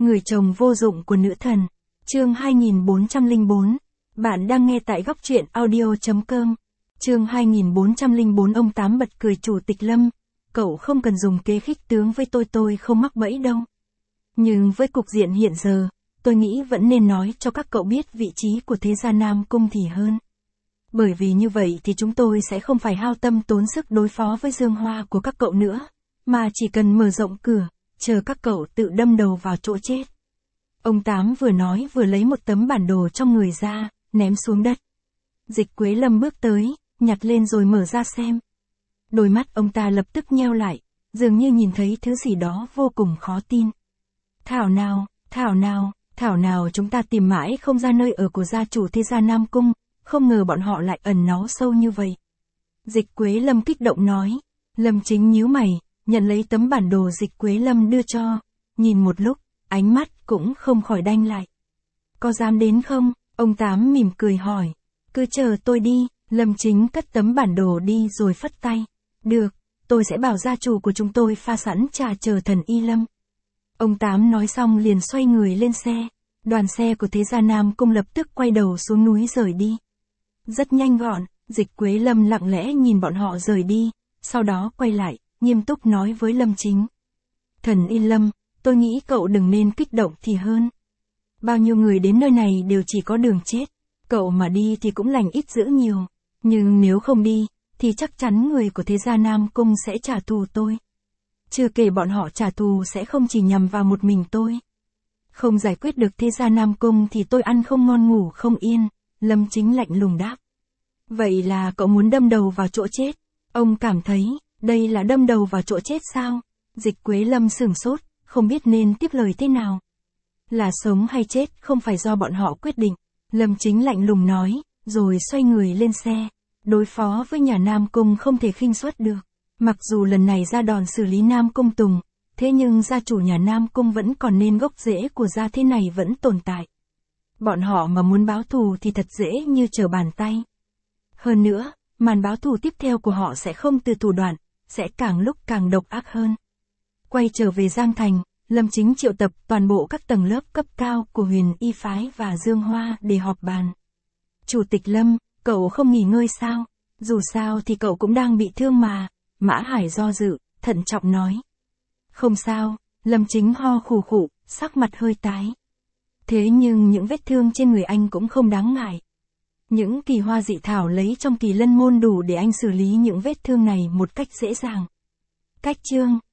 Người chồng vô dụng của nữ thần. Chương 2404. Bạn đang nghe tại góc truyện audio.com. Chương 2404. Ông Tám bật cười. Chủ tịch Lâm, cậu không cần dùng kế khích tướng với tôi không mắc bẫy đâu. Nhưng với cục diện hiện giờ, tôi nghĩ vẫn nên nói cho các cậu biết vị trí của thế gia Nam Cung thì hơn. Bởi vì như vậy thì chúng tôi sẽ không phải hao tâm tốn sức đối phó với dương hoa của các cậu nữa, mà chỉ cần mở rộng cửa, chờ các cậu tự đâm đầu vào chỗ chết. Ông Tám vừa nói vừa lấy một tấm bản đồ trong người ra, ném xuống đất. Dịch Quế Lâm bước tới, nhặt lên rồi mở ra xem. Đôi mắt ông ta lập tức nheo lại, dường như nhìn thấy thứ gì đó vô cùng khó tin. Thảo nào chúng ta tìm mãi không ra nơi ở của gia chủ thế gia Nam Cung, không ngờ bọn họ lại ẩn náu sâu như vậy. Dịch Quế Lâm kích động nói. Lâm Chính nhíu mày, nhận lấy tấm bản đồ Dịch Quế Lâm đưa cho, nhìn một lúc, ánh mắt cũng không khỏi đanh lại. Có dám đến không? Ông Tám mỉm cười hỏi. Cứ chờ tôi đi. Lâm Chính cất tấm bản đồ đi rồi phất tay. Được, tôi sẽ bảo gia chủ của chúng tôi pha sẵn trà chờ thần Y Lâm. Ông Tám nói xong liền xoay người lên xe. Đoàn xe của thế gia Nam Cung lập tức quay đầu xuống núi rời đi. Rất nhanh gọn, Dịch Quế Lâm lặng lẽ nhìn bọn họ rời đi, sau đó quay lại, nghiêm túc nói với Lâm Chính. Thần Y Lâm, tôi nghĩ cậu đừng nên kích động thì hơn. Bao nhiêu người đến nơi này đều chỉ có đường chết, cậu mà đi thì cũng lành ít dữ nhiều, nhưng nếu không đi, thì chắc chắn người của thế gia Nam Cung sẽ trả thù tôi. Chưa kể bọn họ trả thù sẽ không chỉ nhằm vào một mình tôi. Không giải quyết được thế gia Nam Cung thì tôi ăn không ngon ngủ không yên, Lâm Chính lạnh lùng đáp. Vậy là cậu muốn đâm đầu vào chỗ chết? Ông cảm thấy, đây là đâm đầu vào chỗ chết sao? Dịch Quế Lâm sửng sốt, không biết nên tiếp lời thế nào. Là sống hay chết không phải do bọn họ quyết định, Lâm Chính lạnh lùng nói, rồi xoay người lên xe. Đối phó với nhà Nam Cung không thể khinh suất được. Mặc dù lần này ra đòn xử lý Nam Cung Tùng, thế nhưng gia chủ nhà Nam Cung vẫn còn nên gốc rễ của gia thế này vẫn tồn tại. Bọn họ mà muốn báo thù thì thật dễ như trở bàn tay. Hơn nữa, màn báo thù tiếp theo của họ sẽ không từ thủ đoạn, sẽ càng lúc càng độc ác hơn. Quay trở về Giang Thành, Lâm Chính triệu tập toàn bộ các tầng lớp cấp cao của Huyền Y Phái và Dương Hoa để họp bàn. Chủ tịch Lâm, cậu không nghỉ ngơi sao? Dù sao thì cậu cũng đang bị thương mà. Mã Hải do dự, thận trọng nói. Không sao, Lâm Chính ho khù khụ, sắc mặt hơi tái. Thế nhưng những vết thương trên người anh cũng không đáng ngại. Những kỳ hoa dị thảo lấy trong Kỳ Lân môn đủ để anh xử lý những vết thương này một cách dễ dàng. Cách chương